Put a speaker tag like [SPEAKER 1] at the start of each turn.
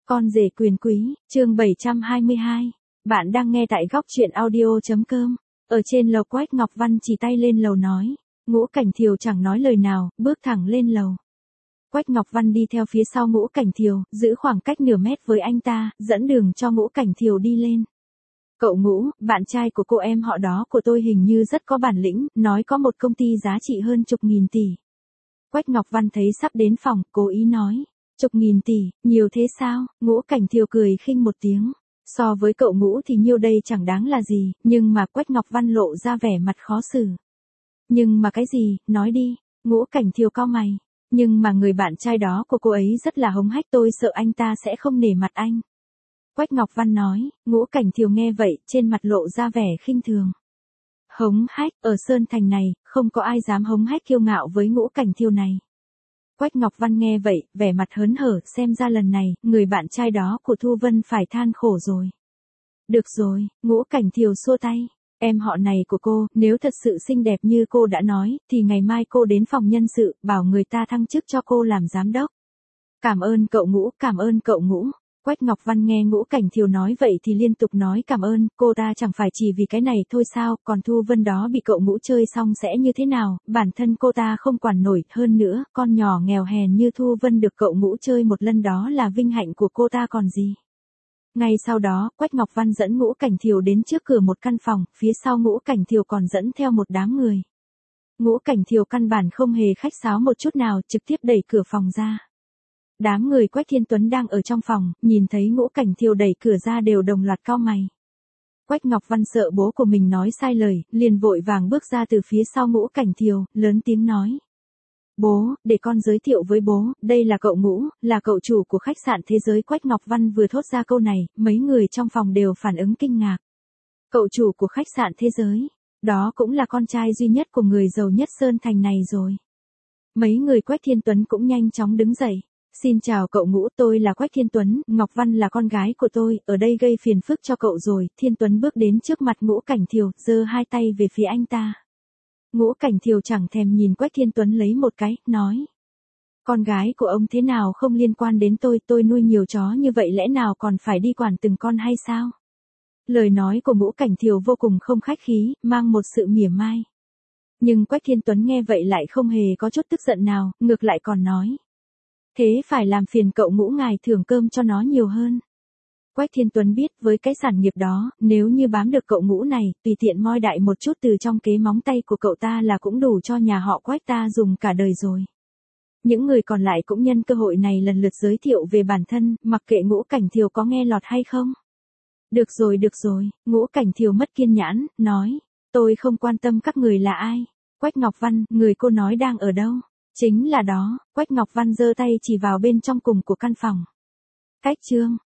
[SPEAKER 1] Con rể quyền quý, chương 722. Bạn đang nghe tại góc truyện audio.com. Ở trên lầu Quách Ngọc Văn chỉ tay lên lầu nói. Ngũ Cảnh Thiều chẳng nói lời nào, bước thẳng lên lầu. Quách Ngọc Văn đi theo phía sau Ngũ Cảnh Thiều, giữ khoảng cách nửa mét với anh ta, dẫn đường cho Ngũ Cảnh Thiều đi lên. Cậu Ngũ, bạn trai của cô em họ đó của tôi hình như rất có bản lĩnh, nói có một công ty giá trị hơn chục nghìn tỷ. Quách Ngọc Văn thấy sắp đến phòng, cố ý nói. Chục nghìn tỷ, nhiều thế sao? Ngũ Cảnh Thiều cười khinh một tiếng. So với cậu Ngũ thì nhiêu đây chẳng đáng là gì, nhưng mà Quách Ngọc Văn lộ ra vẻ mặt khó xử. Nhưng mà cái gì, nói đi. Ngũ Cảnh Thiều cau mày. Nhưng mà người bạn trai đó của cô ấy rất là hống hách, tôi sợ anh ta sẽ không nể mặt anh. Quách Ngọc Văn nói. Ngũ Cảnh Thiều nghe vậy, trên mặt lộ ra vẻ khinh thường. Hống hách, ở Sơn Thành này, không có ai dám hống hách kiêu ngạo với Ngũ Cảnh Thiều này. Quách Ngọc Văn nghe vậy, vẻ mặt hớn hở, xem ra lần này, người bạn trai đó của Thu Vân phải than khổ rồi. Được rồi, Ngũ Cảnh Thiều xua tay. Em họ này của cô, nếu thật sự xinh đẹp như cô đã nói, thì ngày mai cô đến phòng nhân sự, bảo người ta thăng chức cho cô làm giám đốc. Cảm ơn cậu Ngũ, cảm ơn cậu Ngũ. Quách Ngọc Văn nghe Ngũ Cảnh Thiều nói vậy thì liên tục nói cảm ơn, cô ta chẳng phải chỉ vì cái này thôi sao, còn Thu Vân đó bị cậu Ngũ chơi xong sẽ như thế nào, bản thân cô ta không quản nổi, hơn nữa, con nhỏ nghèo hèn như Thu Vân được cậu Ngũ chơi một lần đó là vinh hạnh của cô ta còn gì. Ngay sau đó, Quách Ngọc Văn dẫn Ngũ Cảnh Thiều đến trước cửa một căn phòng, phía sau Ngũ Cảnh Thiều còn dẫn theo một đám người. Ngũ Cảnh Thiều căn bản không hề khách sáo một chút nào, trực tiếp đẩy cửa phòng ra. Đám người Quách Thiên Tuấn đang ở trong phòng, nhìn thấy Ngũ Cảnh Thiều đẩy cửa ra đều đồng loạt cau mày. Quách Ngọc Văn sợ bố của mình nói sai lời, liền vội vàng bước ra từ phía sau Ngũ Cảnh Thiều, lớn tiếng nói. Bố, để con giới thiệu với bố, đây là cậu Ngũ, là cậu chủ của khách sạn Thế Giới. Quách Ngọc Văn vừa thốt ra câu này, mấy người trong phòng đều phản ứng kinh ngạc. Cậu chủ của khách sạn Thế Giới, đó cũng là con trai duy nhất của người giàu nhất Sơn Thành này rồi. Mấy người Quách Thiên Tuấn cũng nhanh chóng đứng dậy. Xin chào cậu Ngũ, tôi là Quách Thiên Tuấn, Ngọc Văn là con gái của tôi, ở đây gây phiền phức cho cậu rồi. Thiên Tuấn bước đến trước mặt Ngũ Cảnh Thiều, giơ hai tay về phía anh ta. Ngũ Cảnh Thiều chẳng thèm nhìn Quách Thiên Tuấn lấy một cái, nói. Con gái của ông thế nào không liên quan đến tôi nuôi nhiều chó như vậy lẽ nào còn phải đi quản từng con hay sao? Lời nói của Ngũ Cảnh Thiều vô cùng không khách khí, mang một sự mỉa mai. Nhưng Quách Thiên Tuấn nghe vậy lại không hề có chút tức giận nào, ngược lại còn nói. Thế phải làm phiền cậu Ngũ ngài thưởng cơm cho nó nhiều hơn. Quách Thiên Tuấn biết với cái sản nghiệp đó, nếu như bám được cậu Ngũ này, tùy tiện moi đại một chút từ trong kế móng tay của cậu ta là cũng đủ cho nhà họ Quách ta dùng cả đời rồi. Những người còn lại cũng nhân cơ hội này lần lượt giới thiệu về bản thân, mặc kệ Ngũ Cảnh Thiều có nghe lọt hay không. Được rồi, Ngũ Cảnh Thiều mất kiên nhẫn, nói. Tôi không quan tâm các người là ai. Quách Ngọc Văn, người cô nói đang ở đâu? Chính là đó, Quách Ngọc Văn giơ tay chỉ vào bên trong cùng của căn phòng. Cách chương.